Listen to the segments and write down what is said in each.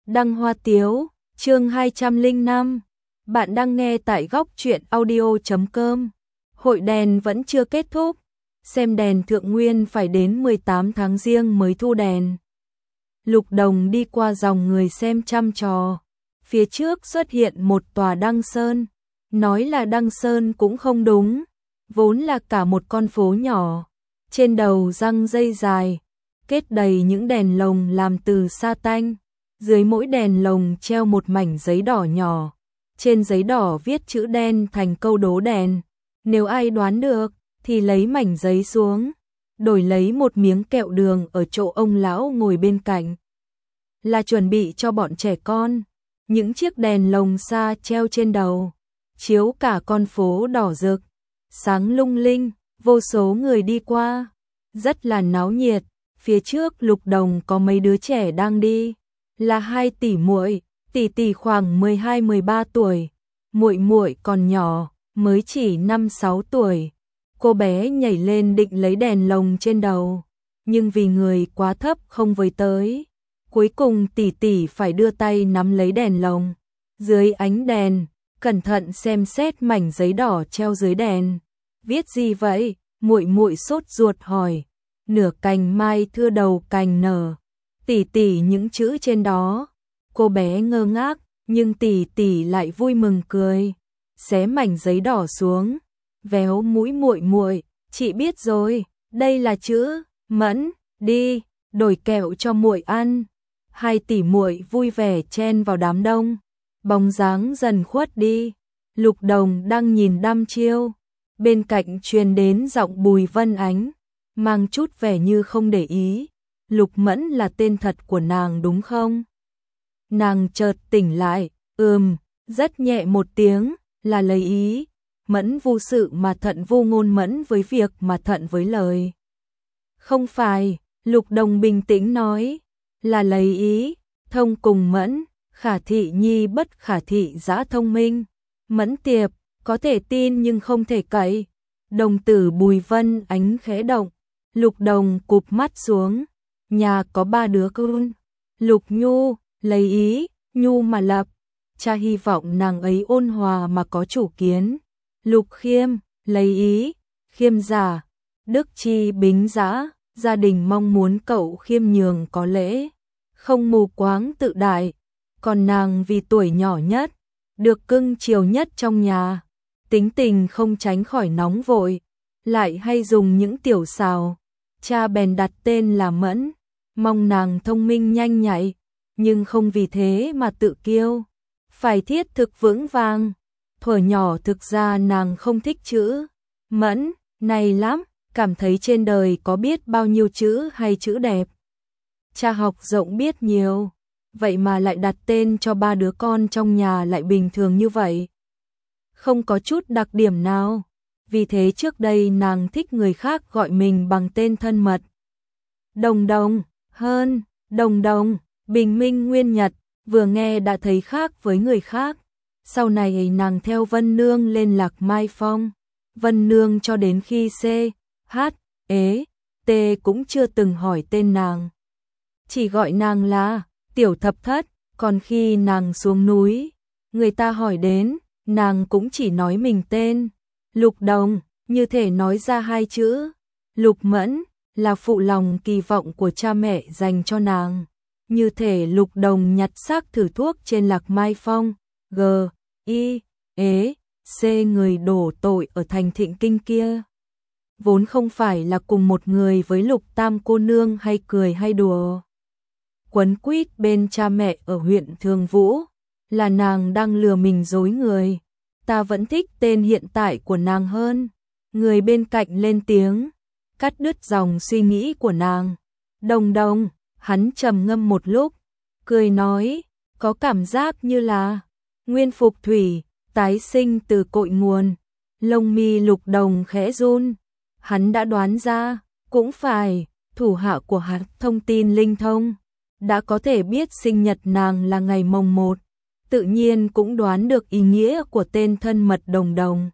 Đăng Hoa Tiếu, chương 205. Bạn đang nghe tại góc truyện audio.com. Hội đèn vẫn chưa kết thúc, xem đèn thượng nguyên phải đến 18 tháng Giêng mới thu đèn. Lục Đồng đi qua dòng người xem chăm trò. Phía trước xuất hiện một tòa đăng sơn. Nói là đăng sơn cũng không đúng, vốn là cả một con phố nhỏ. Trên đầu răng dây dài, kết đầy những đèn lồng làm từ sa tanh. Dưới mỗi đèn lồng treo một mảnh giấy đỏ nhỏ. Trên giấy đỏ viết chữ đen thành câu đố đèn. Nếu ai đoán được thì lấy mảnh giấy xuống, đổi lấy một miếng kẹo đường ở chỗ ông lão ngồi bên cạnh. Là chuẩn bị cho bọn trẻ con. Những chiếc đèn lồng sa treo trên đầu, chiếu cả con phố đỏ rực, sáng lung linh, vô số người đi qua, rất là náo nhiệt. Phía trước Lục Đồng có mấy đứa trẻ đang đi, là hai tỷ muội, tỷ khoảng 12-13 tuổi, muội muội còn nhỏ, mới chỉ 5-6 tuổi. Cô bé nhảy lên định lấy đèn lồng trên đầu, nhưng vì người quá thấp không với tới. Cuối cùng tỷ phải đưa tay nắm lấy đèn lồng. Dưới ánh đèn, cẩn thận xem xét mảnh giấy đỏ treo dưới đèn. Viết gì vậy? Muội muội sốt ruột hỏi. Nửa cành mai thưa đầu cành nở. Tỷ những chữ trên đó. Cô bé ngơ ngác, nhưng tỷ lại vui mừng cười. Xé mảnh giấy đỏ xuống, véo mũi muội muội, chị biết rồi, đây là chữ Mẫn, đi, đổi kẹo cho muội ăn. Hai tỷ muội vui vẻ chen vào đám đông, bóng dáng dần khuất đi. Lục Đồng đang nhìn đăm chiêu, bên cạnh truyền đến giọng Bùi Vân Ánh, mang chút vẻ như không để ý. Lục Mẫn là tên thật của nàng đúng không? Nàng chợt tỉnh lại, rất nhẹ một tiếng, là lấy ý. Mẫn vô sự mà thận vô ngôn, mẫn với việc mà thận với lời. Không phải, Lục Đồng bình tĩnh nói, là lấy ý, thông cùng mẫn, khả thị nhi bất khả thị dã thông minh. Mẫn tiệp, có thể tin nhưng không thể cậy. Đồng tử Bùi Vân Ánh khẽ động, Lục Đồng cụp mắt xuống. Nhà có 3 đứa con. Lục Nhu, lấy ý, Nhu mà lập. Cha hy vọng nàng ấy ôn hòa mà có chủ kiến. Lục Khiêm, lấy ý, Khiêm giả. Đức Chi bính dã, gia đình mong muốn cậu khiêm nhường có lễ, không mù quáng tự đại. Còn nàng vì tuổi nhỏ nhất, được cưng chiều nhất trong nhà, tính tình không tránh khỏi nóng vội, lại hay dùng những tiểu xào. Cha bèn đặt tên là Mẫn, mong nàng thông minh nhanh nhạy, nhưng không vì thế mà tự kiêu, phải thiết thực vững vàng. Thuở nhỏ thực ra nàng không thích chữ Mẫn này lắm, cảm thấy trên đời có biết bao nhiêu chữ hay chữ đẹp. Cha học rộng biết nhiều, vậy mà lại đặt tên cho 3 đứa con trong nhà lại bình thường như vậy, không có chút đặc điểm nào. Vì thế trước đây nàng thích người khác gọi mình bằng tên thân mật. Đồng Đồng, Hơn, Đồng Đồng, Bình Minh Nguyên Nhật, vừa nghe đã thấy khác với người khác. Sau này nàng theo Vân Nương lên Lạc Mai Phong, Vân Nương cho đến khi C, H, E, T cũng chưa từng hỏi tên nàng. Chỉ gọi nàng là Tiểu Thập Thất, còn khi nàng xuống núi, người ta hỏi đến, nàng cũng chỉ nói mình tên Lục Đồng, như thể nói ra 2 chữ. Lục Mẫn là phụ lòng kỳ vọng của cha mẹ dành cho nàng, như thể Lục Đồng nhặt xác thử thuốc trên Lạc Mai Phong. G, I, E, C người đổ tội ở thành Thịnh Kinh kia, vốn không phải là cùng một người với Lục Tam cô nương hay cười hay đùa quấn quýt bên cha mẹ ở huyện Thường Vũ, là nàng đang lừa mình dối người. Ta vẫn thích tên hiện tại của nàng hơn. Người bên cạnh lên tiếng, cắt đứt dòng suy nghĩ của nàng. Đồng Đồng, hắn trầm ngâm một lúc, cười nói, có cảm giác như là nguyên phục thủy, tái sinh từ cội nguồn. Lông mi Lục Đồng khẽ run, hắn đã đoán ra, cũng phải, thủ hạ của hắn thông tin linh thông, đã có thể biết sinh nhật nàng là ngày mồng 1, tự nhiên cũng đoán được ý nghĩa của tên thân mật Đồng Đồng.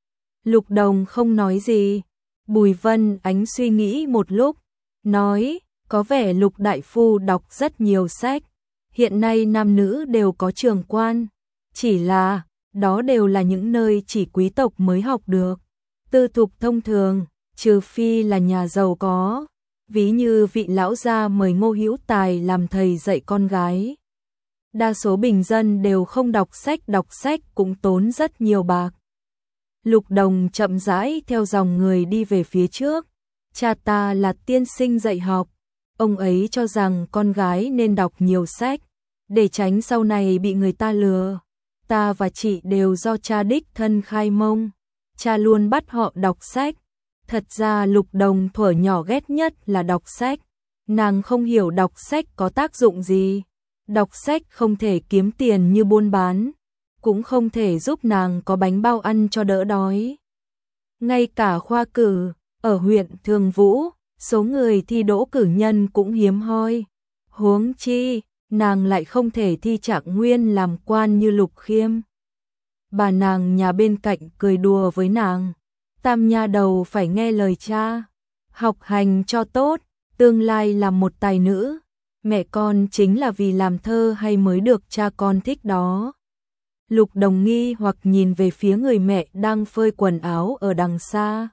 Lục Đồng không nói gì. Bùi Vân Ánh suy nghĩ một lúc, nói, có vẻ Lục đại phu đọc rất nhiều sách, Hiện nay nam nữ đều có trường quan, chỉ là đó đều là những nơi chỉ quý tộc mới học được. Tư thục thông thường, trừ phi là nhà giàu có, ví như vị lão gia mời Ngô Hữu Tài làm thầy dạy con gái. Đa số bình dân đều không đọc sách cũng tốn rất nhiều bạc. Lục Đồng chậm rãi theo dòng người đi về phía trước. Cha ta là tiên sinh dạy học, ông ấy cho rằng con gái nên đọc nhiều sách, để tránh sau này bị người ta lừa. Ta và chị đều do cha đích thân khai mông, cha luôn bắt họ đọc sách. Thật ra Lục Đồng thuở nhỏ ghét nhất là đọc sách, nàng không hiểu đọc sách có tác dụng gì. Đọc sách không thể kiếm tiền như buôn bán, cũng không thể giúp nàng có bánh bao ăn cho đỡ đói. Ngay cả khoa cử, ở huyện Thường Vũ, số người thi đỗ cử nhân cũng hiếm hoi. Huống chi, nàng lại không thể thi trạng nguyên làm quan như Lục Khiêm. Bà nàng nhà bên cạnh cười đùa với nàng. Tam nha đầu phải nghe lời cha, học hành cho tốt, tương lai làm một tài nữ. Mẹ con chính là vì làm thơ hay mới được cha con thích đó. Lục Đồng nghi hoặc nhìn về phía người mẹ đang phơi quần áo ở đằng xa.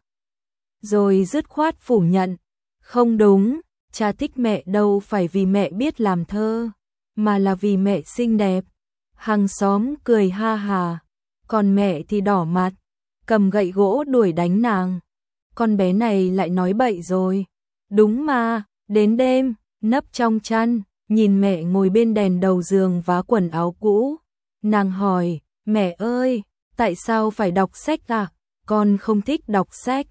Rồi dứt khoát phủ nhận. Không đúng, cha thích mẹ đâu phải vì mẹ biết làm thơ, mà là vì mẹ xinh đẹp. Hàng xóm cười ha hà, còn mẹ thì đỏ mặt, cầm gậy gỗ đuổi đánh nàng. Con bé này lại nói bậy rồi. Đúng mà, đến đêm, nấp trong chăn, nhìn mẹ ngồi bên đèn đầu giường vá quần áo cũ. Nàng hỏi, mẹ ơi, tại sao phải đọc sách à? Con không thích đọc sách.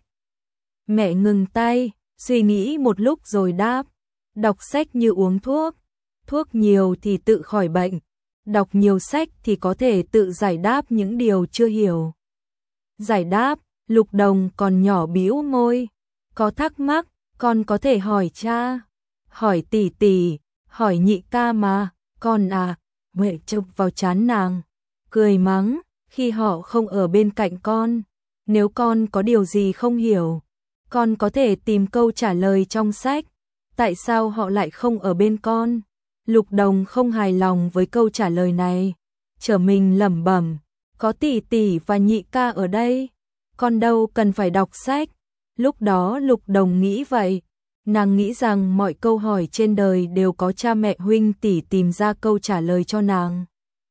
Mẹ ngừng tay, suy nghĩ một lúc rồi đáp, đọc sách như uống thuốc. Thuốc nhiều thì tự khỏi bệnh, đọc nhiều sách thì có thể tự giải đáp những điều chưa hiểu. Giải đáp, Lục Đồng còn nhỏ bĩu môi. Có thắc mắc, con có thể hỏi cha, hỏi tỷ tỷ, hỏi nhị ca mà, con à. Huệ chụp vào trán nàng, cười mắng, khi họ không ở bên cạnh con, nếu con có điều gì không hiểu, con có thể tìm câu trả lời trong sách. Tại sao họ lại không ở bên con? Lục Đồng không hài lòng với câu trả lời này, trở mình lẩm bẩm, có tỷ tỷ và nhị ca ở đây, con đâu cần phải đọc sách. Lúc đó Lục Đồng nghĩ vậy, nàng nghĩ rằng mọi câu hỏi trên đời đều có cha mẹ huynh tỷ tìm ra câu trả lời cho nàng.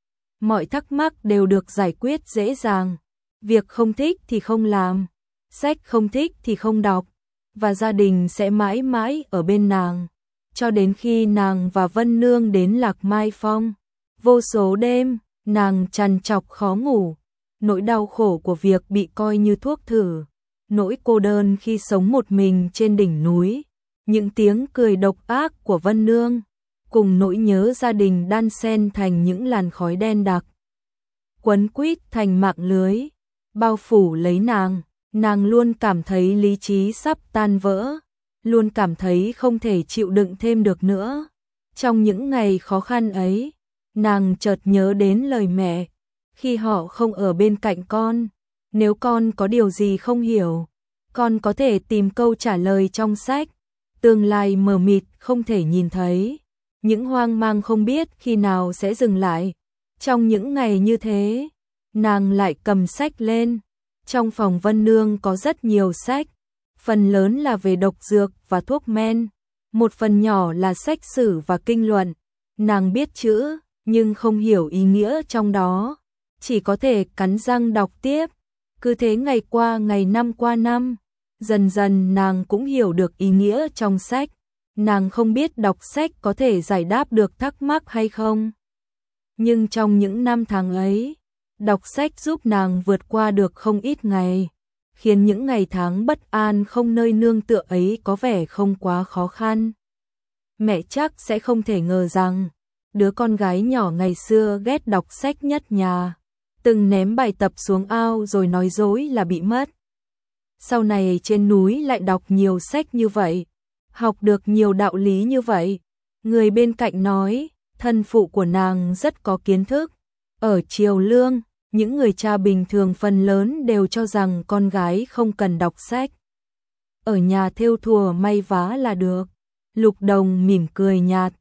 Mọi thắc mắc đều được giải quyết dễ dàng, việc không thích thì không làm, sách không thích thì không đọc, và gia đình sẽ mãi mãi ở bên nàng, cho đến khi nàng và Vân Nương đến Lạc Mai Phong. Vô số đêm, nàng trằn trọc khó ngủ, nỗi đau khổ của việc bị coi như thuốc thử, nỗi cô đơn khi sống một mình trên đỉnh núi, những tiếng cười độc ác của Vân Nương, cùng nỗi nhớ gia đình đan xen thành những làn khói đen đặc, quấn quýt thành mạng lưới, bao phủ lấy nàng. Nàng luôn cảm thấy lý trí sắp tan vỡ, luôn cảm thấy không thể chịu đựng thêm được nữa. Trong những ngày khó khăn ấy, nàng chợt nhớ đến lời mẹ, khi họ không ở bên cạnh con, nếu con có điều gì không hiểu, con có thể tìm câu trả lời trong sách. Tương lai mờ mịt không thể nhìn thấy, những hoang mang không biết khi nào sẽ dừng lại. Trong những ngày như thế, nàng lại cầm sách lên. Trong phòng Vân Nương có rất nhiều sách, phần lớn là về độc dược và thuốc men, một phần nhỏ là sách sử và kinh luận. Nàng biết chữ, nhưng không hiểu ý nghĩa trong đó, chỉ có thể cắn răng đọc tiếp. Cứ thế ngày qua ngày, năm qua năm, dần dần nàng cũng hiểu được ý nghĩa trong sách. Nàng không biết đọc sách có thể giải đáp được thắc mắc hay không, nhưng trong những năm tháng ấy, đọc sách giúp nàng vượt qua được không ít ngày, khiến những ngày tháng bất an không nơi nương tựa ấy có vẻ không quá khó khăn. Mẹ chắc sẽ không thể ngờ rằng, đứa con gái nhỏ ngày xưa ghét đọc sách nhất nhà, từng ném bài tập xuống ao rồi nói dối là bị mất. Sau này trên núi lại đọc nhiều sách như vậy, học được nhiều đạo lý như vậy. Người bên cạnh nói, thân phụ của nàng rất có kiến thức. Ở Triều Lương, những người cha bình thường phần lớn đều cho rằng con gái không cần đọc sách, ở nhà thêu thùa may vá là được. Lục Đồng mỉm cười nhạt,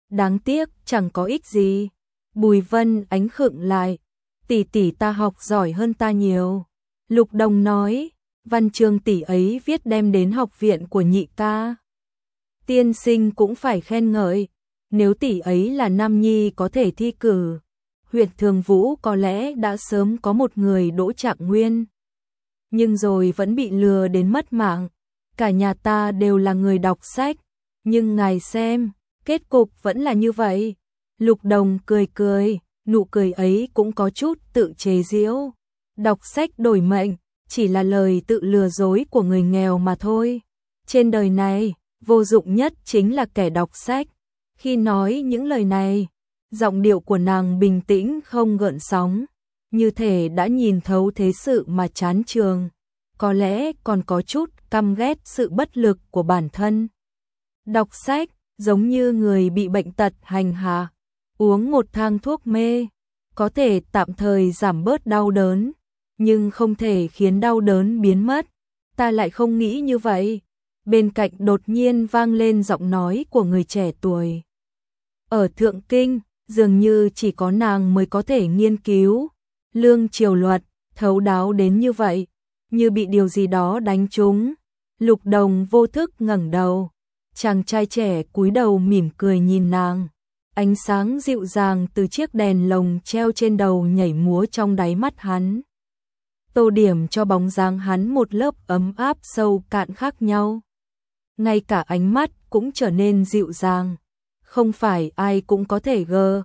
đáng tiếc chẳng có ích gì. Bùi Vân Ánh khựng lại, tỷ tỷ ta học giỏi hơn ta nhiều. Lục Đồng nói, văn chương tỷ ấy viết đem đến học viện của nhị ca tiên sinh cũng phải khen ngợi, nếu tỷ ấy là nam nhi có thể thi cử, huyện Thường Vũ có lẽ đã sớm có một người đỗ trạng nguyên. Nhưng rồi vẫn bị lừa đến mất mạng, cả nhà ta đều là người đọc sách, nhưng ngài xem, kết cục vẫn là như vậy. Lục Đồng cười cười, nụ cười ấy cũng có chút tự chế giễu. Đọc sách đổi mệnh, chỉ là lời tự lừa dối của người nghèo mà thôi. Trên đời này, vô dụng nhất chính là kẻ đọc sách. Khi nói những lời này, giọng điệu của nàng bình tĩnh không gợn sóng, như thể đã nhìn thấu thế sự mà chán chường, có lẽ còn có chút căm ghét sự bất lực của bản thân. Đọc sách, giống như người bị bệnh tật hành hạ, uống một thang thuốc mê, có thể tạm thời giảm bớt đau đớn, nhưng không thể khiến đau đớn biến mất. Ta lại không nghĩ như vậy. Bên cạnh đột nhiên vang lên giọng nói của người trẻ tuổi. Ở Thượng Kinh, dường như chỉ có nàng mới có thể nghiên cứu lương triều luật, thấu đáo đến như vậy, như bị điều gì đó đánh trúng. Lục Đồng vô thức ngẩng đầu, chàng trai trẻ cúi đầu mỉm cười nhìn nàng. Ánh sáng dịu dàng từ chiếc đèn lồng treo trên đầu nhảy múa trong đáy mắt hắn, tô điểm cho bóng dáng hắn một lớp ấm áp sâu cạn khác nhau. Ngay cả ánh mắt cũng trở nên dịu dàng. Không phải ai cũng có thể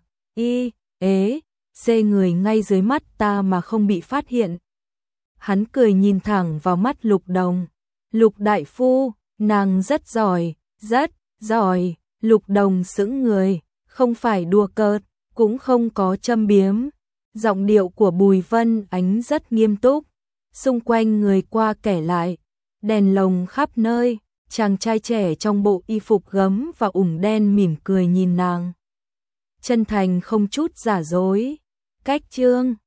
xê người ngay dưới mắt ta mà không bị phát hiện. Hắn cười nhìn thẳng vào mắt Lục Đồng. Lục đại phu, nàng rất giỏi, rất giỏi. Lục Đồng sững người, không phải đùa cợt, cũng không có châm biếm. Giọng điệu của Bùi Vân Ánh rất nghiêm túc. Xung quanh người qua kẻ lại, đèn lồng khắp nơi. Chàng trai trẻ trong bộ y phục gấm và ủng đen mỉm cười nhìn nàng, chân thành không chút giả dối. Cách chương